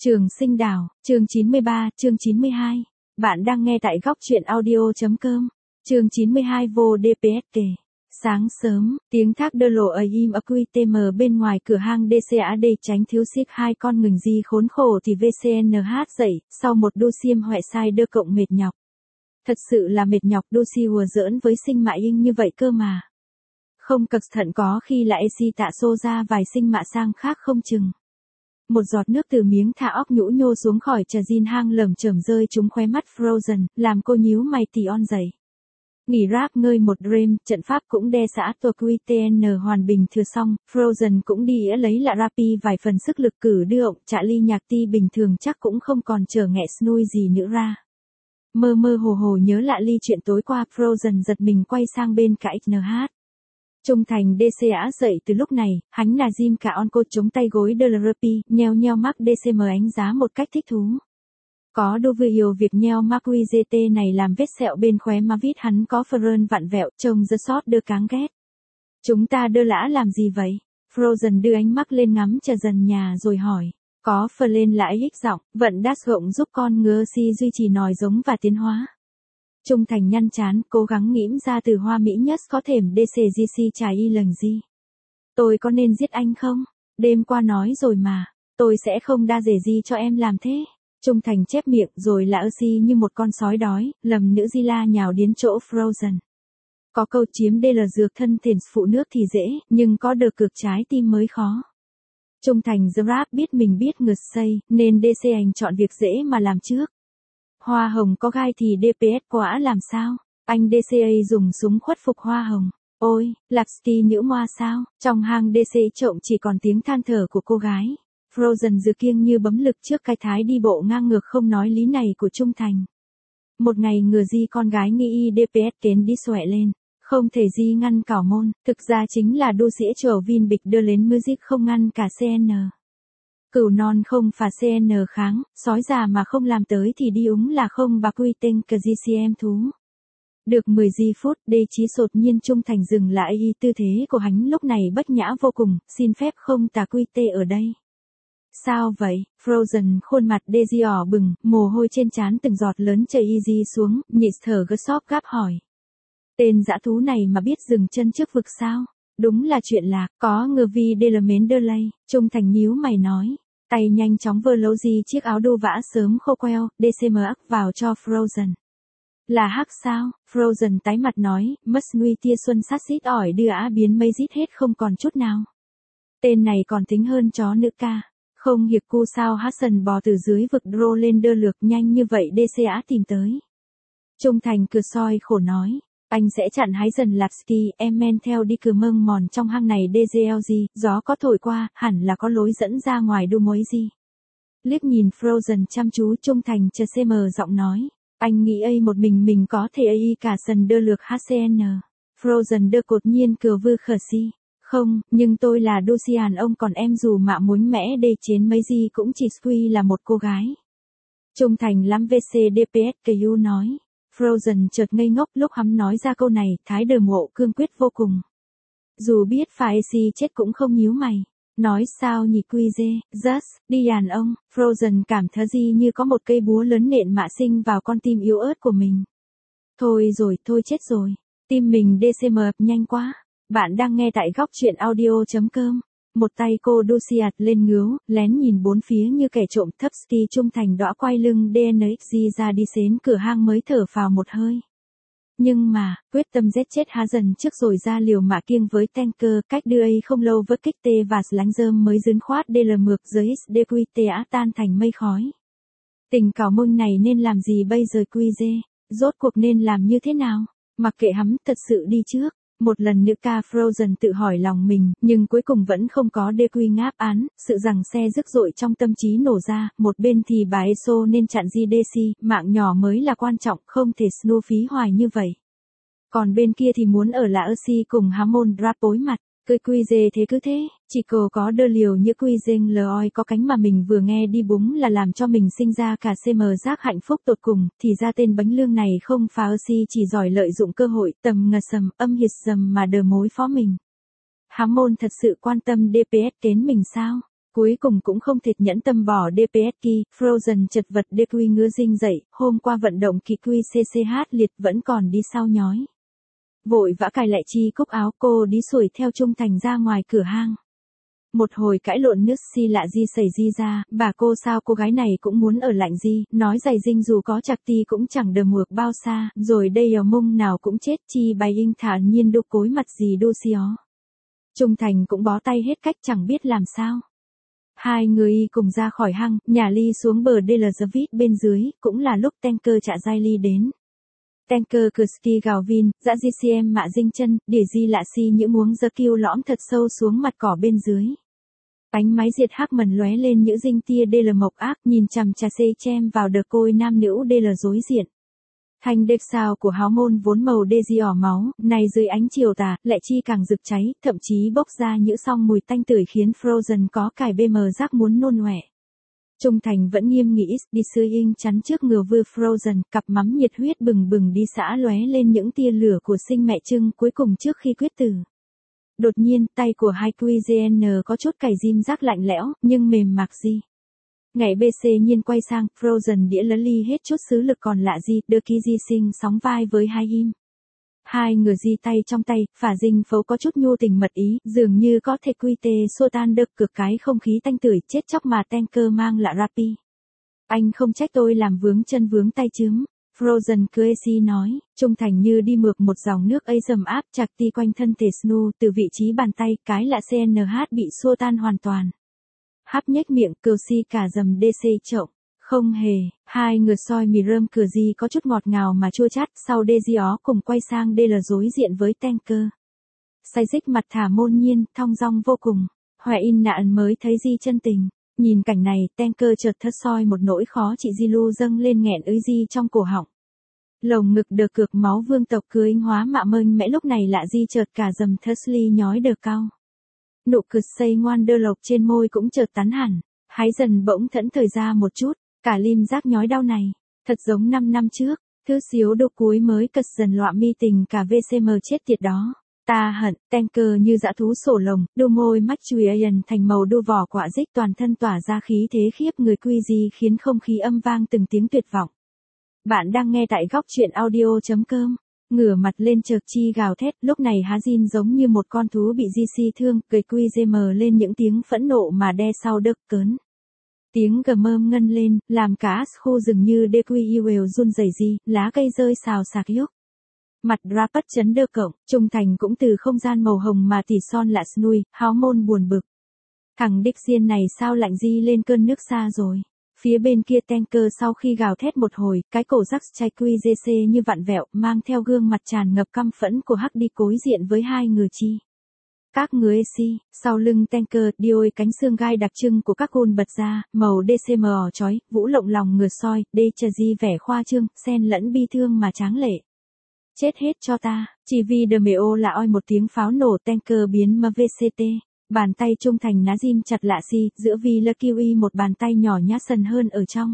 Trường Sinh Đảo, chương 93, chương 92. Bạn đang nghe tại góc truyện audio.com. Chương 92 vô DPS kể. Sáng sớm, tiếng thác đơ lộ ở im AQTM bên ngoài cửa hang DCAD tránh thiếu siết hai con ngừng di khốn khổ thì VCNH dậy, sau một đô xiêm hoại sai đơ cộng mệt nhọc. Thật sự là mệt nhọc đô si hùa giỡn với sinh mạ in như vậy cơ mà. Không cẩn thận có khi lại si tạ xô ra vài sinh mạ sang khác không chừng. Một giọt nước từ miếng thả óc nhũ nhô xuống khỏi trà jean hang lởm chởm rơi trúng khóe mắt Frozen, làm cô nhíu mày tỉ on dậy. Nghỉ rap ngơi một dream, trận pháp cũng đe xã tuộc QTN hoàn bình thừa xong, Frozen cũng đi ĩa lấy lạ Rappi vài phần sức lực cử đưa ộng, trả ly nhạc ti bình thường chắc cũng không còn chờ nghẹ snui gì nữa ra. Mơ mơ hồ hồ nhớ lại ly chuyện tối qua, Frozen giật mình quay sang bên cả XNH. Trung thành DCA dậy từ lúc này, hắn là Jim cả on cô chống tay gối Delarapi, nheo nheo mắt DCM ánh giá một cách thích thú. Có đô vừa yêu việc nheo mắt QZT này làm vết sẹo bên khóe má vít hắn có Fern vặn vẹo, trông the sót đưa cáng ghét. Chúng ta đơ lã làm gì vậy? Frozen đưa ánh mắt lên ngắm trà dần nhà rồi hỏi. Có phờ lên lại hích giọng, vận đát gộng giúp con ngơ si duy trì nòi giống và tiến hóa. Trung thành nhăn chán, cố gắng nghiễm ra từ hoa mỹ nhất có thềm DCGC trải y lần gì. Tôi có nên giết anh không? Đêm qua nói rồi mà, tôi sẽ không đa dể gì cho em làm thế. Trung thành chép miệng rồi lạ si như một con sói đói, lầm nữ Zilla nhào đến chỗ Frozen. Có câu chiếm đây là dược thân thền phụ nước thì dễ, nhưng có được cực trái tim mới khó. Trung thành The Rap biết mình biết ngược xây, nên DC anh chọn việc dễ mà làm trước. Hoa hồng có gai thì DPS quả làm sao? Anh DCA dùng súng khuất phục hoa hồng. Ôi, Lapsky nữ moa sao? Trong hang DC trộm chỉ còn tiếng than thở của cô gái. Frozen dự kiêng như bấm lực trước cái thái đi bộ ngang ngược không nói lý này của Trung thành. Một ngày ngừa di con gái nghi DPS kén đi xòe lên. Không thể di ngăn cảo môn, thực ra chính là đô sĩ trở Vin bịch đưa lên music không ngăn cả CN. Cửu non không phà CN kháng, sói già mà không làm tới thì đi úng là không bà quy tên cờ GCM thú. Được 10 giây phút, đê chí sột nhiên Trung thành dừng lại y tư thế của hắn lúc này bất nhã vô cùng, xin phép không tà quy tê ở đây. Sao vậy? Frozen khuôn mặt Daisy ỏ bừng, mồ hôi trên trán từng giọt lớn chảy easy xuống, nhịn thở gấp sóp gáp hỏi. Tên dã thú này mà biết dừng chân trước vực sao? Đúng là chuyện lạc, có ngờ vì đây là mến đơ lây, Trung thành nhíu mày nói. Tay nhanh chóng vơ lấu gì chiếc áo đô vã sớm khô queo, DCM ắc vào cho Frozen. Là hắc sao? Frozen tái mặt nói, mất nuôi tia xuân sát xít ỏi đưa á biến mây rít hết không còn chút nào. Tên này còn tính hơn chó nữ ca. Không hiệp cu sao Hassan bò từ dưới vực drô lên đơ lược nhanh như vậy DCA tìm tới. Trung thành cửa soi khổ nói. Anh sẽ chặn hái dần Lapsky, em men theo đi cửa mông mòn trong hang này DZLG, gió có thổi qua, hẳn là có lối dẫn ra ngoài đu mối gì. Liếc nhìn Frozen chăm chú Trung thành chờ CM giọng nói. Anh nghĩ ấy một mình có thể ấy cả sần đơ lược HCN. Frozen đơ cột nhiên cửa vư khở si. Không, nhưng tôi là Dosian ông còn em dù mạ muốn mẽ đê chiến mấy gì cũng chỉ Squee là một cô gái. Trung thành lắm VCDPS KU nói. Frozen chợt ngây ngốc lúc hắn nói ra câu này, thái đờ ngộ cương quyết vô cùng. Dù biết phải si chết cũng không nhíu mày. Nói sao nhỉ quy dê, just, đi đàn ông, Frozen cảm thấy gì như có một cây búa lớn nện mạ sinh vào con tim yếu ớt của mình. Thôi chết rồi, tim mình DCM ập nhanh quá. Bạn đang nghe tại góc truyện audio.com. Một tay cô Dosiat lên ngứu, lén nhìn bốn phía như kẻ trộm thấp ski Trung thành đõa quay lưng DNXG ra đi xến cửa hang mới thở phào một hơi. Nhưng mà, quyết tâm giết chết há dần trước rồi ra liều mạ kiêng với tanker cách đưa ấy không lâu với kích tê và lánh rơm mới dứn khoát DL mược dưới XDQTA tan thành mây khói. Tình cảo mông này nên làm gì bây giờ quy dê, rốt cuộc nên làm như thế nào, mặc kệ hắn thật sự đi trước. Một lần nữa ca Frozen tự hỏi lòng mình, nhưng cuối cùng vẫn không có DQ ngáp án, sự rằng xe dữ dội trong tâm trí nổ ra, một bên thì bà ESO nên chặn GDC, mạng nhỏ mới là quan trọng, không thể snoo phí hoài như vậy. Còn bên kia thì muốn ở là Ursi cùng Hammond Drap bối mặt, cười quy dê thế cứ thế, chỉ cô có đơ liều như quy dênh loi có cánh mà mình vừa nghe đi búng là làm cho mình sinh ra cả CM giác hạnh phúc tột cùng, thì ra tên bánh lương này không phá Ursi chỉ giỏi lợi dụng cơ hội, tầm ngờ sầm, âm hiệt sầm mà đờ mối phó mình. Hammond thật sự quan tâm DPS kén mình sao? Cuối cùng cũng không thể nhẫn tâm bỏ DPSK, Frozen chật vật DQ ngứa dinh dậy, hôm qua vận động kỳ quy CCH liệt vẫn còn đi sau nhói. Vội vã cài lại chi cúc áo cô đi xuổi theo Trung Thành ra ngoài cửa hang. Một hồi cãi lộn nước si lạ di xảy di ra, bà cô sao cô gái này cũng muốn ở lạnh di, nói giày dinh dù có chặt ti cũng chẳng đờ muộc bao xa, rồi đây ở mông nào cũng chết chi bài in thả nhiên đô cối mặt gì đô xíó. Trung Thành cũng bó tay hết cách chẳng biết làm sao. Hai người cùng ra khỏi hang, nhả ly xuống bờ Delazavit bên dưới, cũng là lúc tanker chạ dai ly đến. Tanker Kurski gào vin, dã GCM mạ dinh chân, để di lạ si những muống giơ kêu lõm thật sâu xuống mặt cỏ bên dưới. Bánh máy diệt hắc mần lóe lên những dinh tia DL mộc ác nhìn chằm trà xê chem vào đờ côi nam nữ DL dối diện. Thanh đếch sao của háo môn vốn màu đê di ỏ máu, này dưới ánh chiều tà, lại chi càng rực cháy, thậm chí bốc ra những song mùi tanh tưởi khiến Frozen có cài BM giác muốn nôn ọe. Trung Thành vẫn nghiêm nghị đi sư in chắn trước ngừa vư Frozen, cặp mắm nhiệt huyết bừng bừng đi xã lóe lên những tia lửa của sinh mẹ trưng cuối cùng trước khi quyết tử. Đột nhiên, tay của hai QGN có chút cày dim rác lạnh lẽo, nhưng mềm mạc gì. Ngày BC nhiên quay sang, Frozen đĩa lấn ly hết chút sứ lực còn lạ gì, đưa ký di sinh sóng vai với hai im. Hai người di tay trong tay, phả dinh phấu có chút nhu tình mật ý, dường như có thể quy tê xua tan được cực cái không khí tanh tưởi chết chóc mà tanker mang lạ Rappi. Anh không trách tôi làm vướng chân vướng tay chướng. Frozen cười si nói, Trung Thành như đi mượt một dòng nước ấy dầm áp chặt ti quanh thân thể Snu từ vị trí bàn tay, cái lạ CNH bị xua tan hoàn toàn. Háp nhếch miệng, cừu si cả dầm DC trộm. Không hề, hai người soi mì rơm cửa gì có chút ngọt ngào mà chua chát, sau đê di ó cùng quay sang đê là đối diện với tanker. Say dích mặt thả môn nhiên, thong dong vô cùng. Hoè in nạn mới thấy di chân tình. Nhìn cảnh này, tanker chợt thất soi một nỗi khó chị di lu dâng lên nghẹn ứ di trong cổ họng. Lồng ngực đờ cược máu vương tộc cưới hóa mạ mênh mẽ lúc này lạ di chợt cả dầm thất ly nhói đờ cao. Nụ cười xây ngoan đơ lộc trên môi cũng chợt tắn hẳn. Hái dần bỗng thẫn thời ra một chút. Cả lim giác nhói đau này, thật giống 5 năm trước, thứ xíu đô cuối mới cật dần lọa mi tình cả VCM chết tiệt đó. Ta hận, tanker như dã thú sổ lồng, đô môi mắt chùi yen thành màu đô vỏ quả dích toàn thân tỏa ra khí thế khiếp người quy di khiến không khí âm vang từng tiếng tuyệt vọng. Bạn đang nghe tại góc truyện audio.com. Ngửa mặt lên chợt chi gào thét, lúc này Hazin giống như một con thú bị GC thương, cười quy dm lên những tiếng phẫn nộ mà đe sau đực cớn. Tiếng gầm mơm ngân lên, làm cả khu rừng như DQUL run rẩy gì, lá cây rơi xào xạc nhúc. Mặt Rapid chấn đơ cộng, Trung Thành cũng từ không gian màu hồng mà tỉ son lạ snui, háo môn buồn bực. Thằng đích diên này sao lạnh di lên cơn nước xa rồi. Phía bên kia tanker sau khi gào thét một hồi, cái cổ rắc chai QGC như vặn vẹo, mang theo gương mặt tràn ngập căm phẫn của Hắc đi cối diện với hai người chi. Các người si, sau lưng tanker, đôi cánh xương gai đặc trưng của các côn bật ra, màu DCM chói, vũ lộng lòng ngửa soi, đê trà di vẻ khoa trương, xen lẫn bi thương mà tráng lệ. Chết hết cho ta, chỉ vì đờ mèo là oi một tiếng pháo nổ tanker biến MVCT. Bàn tay Trung Thành ná dim chặt lạ si, giữa vì là kiwi một bàn tay nhỏ nhát sần hơn ở trong.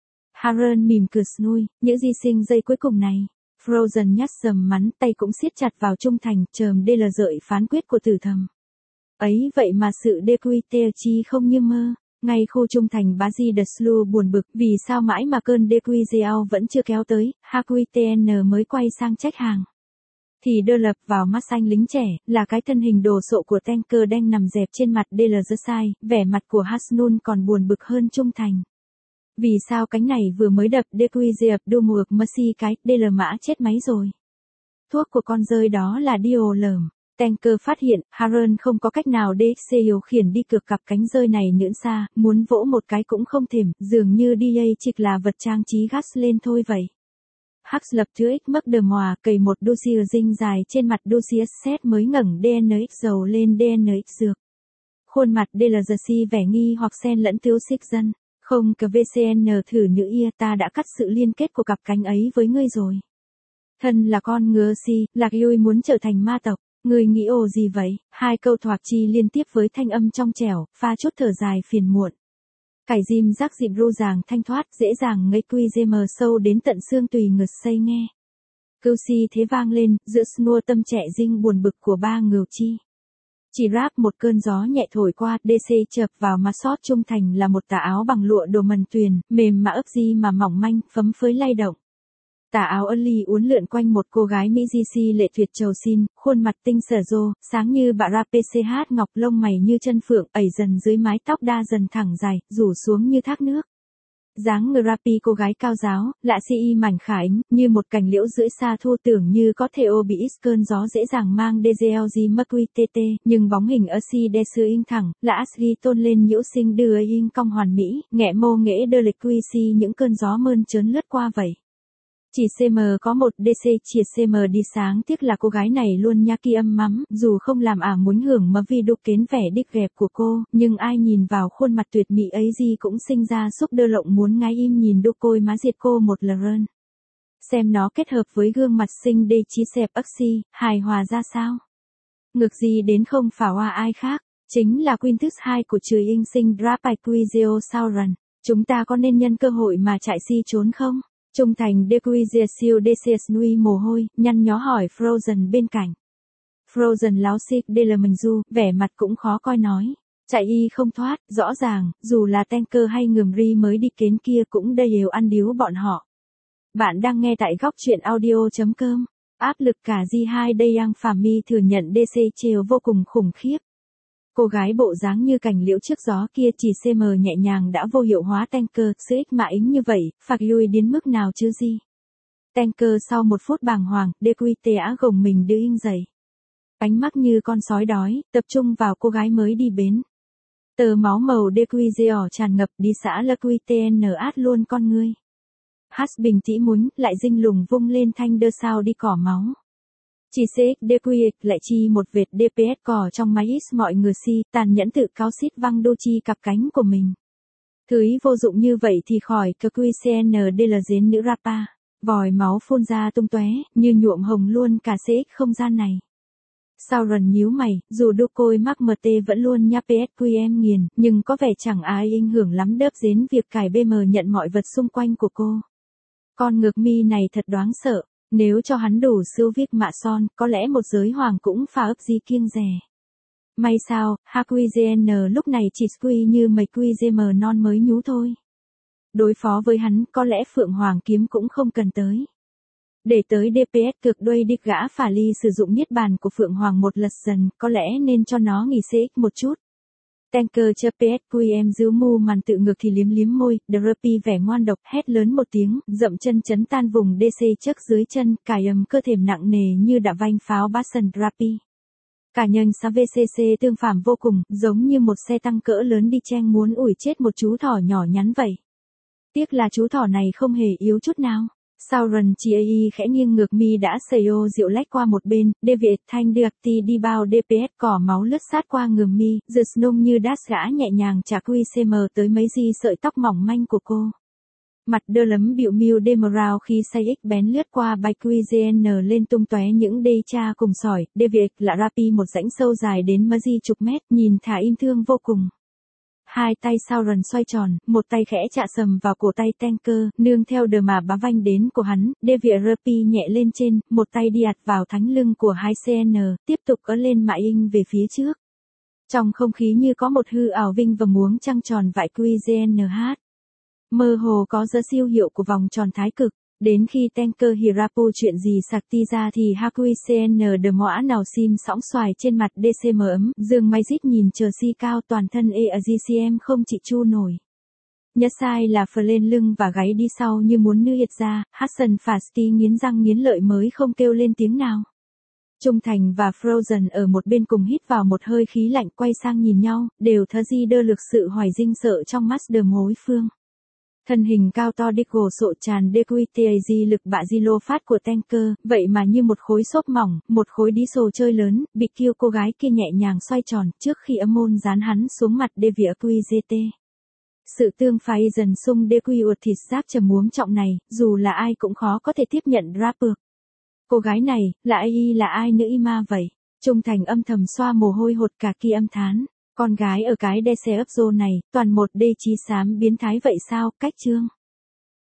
Haron mỉm cười snui, những di sinh giây cuối cùng này. Frozen nhát sầm mắn tay cũng siết chặt vào Trung Thành, chờm đây là dợi phán quyết của tử thầm. Ấy vậy mà sự DQT chi không như mơ. Ngay khu Trung Thành bá di đờ slu buồn bực vì sao mãi mà cơn DQZL vẫn chưa kéo tới, HQTN mới quay sang trách hàng. Thì đơ lập vào mắt xanh lính trẻ, là cái thân hình đồ sộ của tanker đang nằm dẹp trên mặt DLZ, vẻ mặt của Hasnun còn buồn bực hơn Trung Thành. Vì sao cánh này vừa mới đập DQZ đua mùa Mercy cái DL mã chết máy rồi. Thuốc của con rơi đó là Dio lởm. Tanker phát hiện, Haron không có cách nào DXC điều khiển đi cược cặp cánh rơi này nhỡn xa, muốn vỗ một cái cũng không thèm, dường như DA chỉ là vật trang trí gas lên thôi vậy. Hux lập thứ X mất đờ mòa, cầy một dossier dinh dài trên mặt dossier set mới ngẩng DNX dầu lên DNX dược. Khuôn mặt DLGC vẻ nghi hoặc xen lẫn thiếu xích dân. Không cờ VCN thử nữ ia ta đã cắt sự liên kết của cặp cánh ấy với ngươi rồi. Thân là con ngựa si, Lạc Yui muốn trở thành ma tộc. Ngươi nghĩ ồ gì vậy? Hai câu thoạc chi liên tiếp với thanh âm trong trẻo, pha chút thở dài phiền muộn. Cải dim rắc dịp ru ràng thanh thoát, dễ dàng ngây quy dê mờ sâu đến tận xương tùy ngực xây nghe. Cưu si thế vang lên, giữa snua tâm trẻ dinh buồn bực của ba ngưu chi. Chỉ ráp một cơn gió nhẹ thổi qua, DC chợp vào má sót trung thành là một tà áo bằng lụa đồ mần tuyền, mềm mà ấp di mà mỏng manh, phấm phới lay động. Tà áo ân ly uốn lượn quanh một cô gái Mỹ GC lệ tuyệt trầu xin, khuôn mặt tinh xở rô, sáng như bạ ra PCH ngọc, lông mày như chân phượng, ẩy dần dưới mái tóc đa dần thẳng dài, rủ xuống như thác nước. Dáng người rapi cô gái cao giáo, lạ si mảnh khải, như một cành liễu rưỡi xa thu, tưởng như có thể ô bị ít cơn gió dễ dàng mang DGLG Mercury TT, nhưng bóng hình ở si đe sư in thẳng, lạ asri tôn lên nhiễu sinh đưa in cong hoàn mỹ, nghẹ mô nghễ đơ lịch quy si những cơn gió mơn trớn lướt qua vậy. Chỉ CM có một DC chỉ CM đi sáng, tiếc là cô gái này luôn nhá ki âm mắm, dù không làm muốn hưởng mà vì đục kén vẻ đích gẹp của cô, nhưng ai nhìn vào khuôn mặt tuyệt mỹ ấy gì cũng sinh ra xúc đơ lộng muốn ngái im nhìn đục côi má diệt cô một lần. Xem nó kết hợp với gương mặt xinh đê chi xẹp ức si, hài hòa ra sao. Ngược gì đến không phả hoa ai khác, chính là Quintus 2 của Trừ Inh sinh Drapai Quizio Sauron. Chúng ta có nên nhân cơ hội mà chạy si trốn không? Trung thành Dequizia siêu Decius nuôi mồ hôi, nhăn nhó hỏi Frozen bên cạnh. Frozen láo xịt đê lờ mình du, vẻ mặt cũng khó coi nói. Chạy y không thoát, rõ ràng, dù là tanker hay ngườm ri mới đi kến kia cũng đầy đều ăn điếu bọn họ. Bạn đang nghe tại góc truyện audio.com. Áp lực cả G2 đây Yang Phả Mi thừa nhận DC chiều vô cùng khủng khiếp. Cô gái bộ dáng như cành liễu trước gió kia chỉ CM nhẹ nhàng đã vô hiệu hóa tanker, sự ích mã ính như vậy, phạt lui đến mức nào chứ gì. Tanker sau một phút bàng hoàng, DQTA gồng mình đưa in dậy. Ánh mắt như con sói đói, tập trung vào cô gái mới đi bến. Tờ máu màu DQZO tràn ngập đi xã LQTN át luôn con ngươi. Hát bình tĩ múnh, lại dinh lùng vung lên thanh đơ sao đi cỏ máu. Chỉ CX DQ lại chi một vệt DPS cỏ trong máy ít mọi người si, tàn nhẫn tự cáo xít văng đô chi cặp cánh của mình. Thứ ý vô dụng như vậy thì khỏi QCNDL dến nữ rapa. Vòi máu phun ra tung tóe, như nhuộm hồng luôn cả CX không gian này. Sauron nhíu mày, dù đô côi mắc MT vẫn luôn nha PSQM nghiền, nhưng có vẻ chẳng ai ảnh hưởng lắm đớp dến việc cải BM nhận mọi vật xung quanh của cô. Con ngược mi này thật đáng sợ. Nếu cho hắn đủ siêu viết mạ son, có lẽ một giới hoàng cũng phá ấp gì kiêng rè. May sao, HQGN lúc này chỉ squee như mấy QGM non mới nhú thôi. Đối phó với hắn, có lẽ Phượng Hoàng kiếm cũng không cần tới. Để tới DPS cực đuôi địch gã phả ly sử dụng niết bàn của Phượng Hoàng một lật dần, có lẽ nên cho nó nghỉ CX một chút. Tanker cho PSQM giữ mu màn tự ngược thì liếm liếm môi, Drapi vẻ ngoan độc hét lớn một tiếng, dậm chân chấn tan vùng DC trước dưới chân, cài cơ thềm nặng nề như đã vanh pháo bát sần Drapi. Cả nhành xá VCC tương phàm vô cùng, giống như một xe tăng cỡ lớn đi chen muốn ủi chết một chú thỏ nhỏ nhắn vậy. Tiếc là chú thỏ này không hề yếu chút nào. Sauron chỉ khẽ nghiêng ngược mi đã xây ô dịu lách qua một bên, David thanh được đi bao DPS cỏ máu lướt sát qua ngườm mi, The Snom như đát gã nhẹ nhàng trả QCM tới mấy di sợi tóc mỏng manh của cô. Mặt đơ lấm bịu miu Demerau khi say ích bén lướt qua bài QGN lên tung tóe những đê cha cùng sỏi, David lạ rapi một rãnh sâu dài đến mấy di chục mét, nhìn thả im thương vô cùng. Hai tay Sauron xoay tròn, một tay khẽ chạ sầm vào cổ tay tanker, nương theo đờ mà bám vanh đến của hắn, DVRP nhẹ lên trên, một tay đi ạt vào thánh lưng của 2CN, tiếp tục ấn lên mại in về phía trước. Trong không khí như có một hư ảo vinh và muống trăng tròn vại QGNH. Mơ hồ có giơ siêu hiệu của vòng tròn thái cực. Đến khi tanker Hirapu chuyện gì sạc ti ra thì HQCN đờ mõa nào sim sõng xoài trên mặt DCM ấm, dương may dít nhìn chờ si cao toàn thân GCM không chị chu nổi. Nhất sai là phờ lên lưng và gáy đi sau như muốn nư hiệt ra, Hassan Fasti nghiến răng nghiến lợi mới không kêu lên tiếng nào. Trung Thành và Frozen ở một bên cùng hít vào một hơi khí lạnh quay sang nhìn nhau, đều thơ di đơ lực sự hoài dinh sợ trong mắt đờ mối phương. Thân hình cao to đích gồ sộ tràn DQTAG lực bạ di lô phát của tanker, vậy mà như một khối xốp mỏng, một khối đí sồ chơi lớn, bị kêu cô gái kia nhẹ nhàng xoay tròn trước khi âm môn dán hắn xuống mặt DVQGT. Sự tương phái dần sung DQ uột thịt giáp trầm muống trọng này, dù là ai cũng khó có thể tiếp nhận rapper. Cô gái này, là ai nữ ima vậy? Trung Thành âm thầm xoa mồ hôi hột cả kia âm thán. Con gái ở cái đe xe ấp rô này, toàn một đê chí xám biến thái vậy sao, cách chương.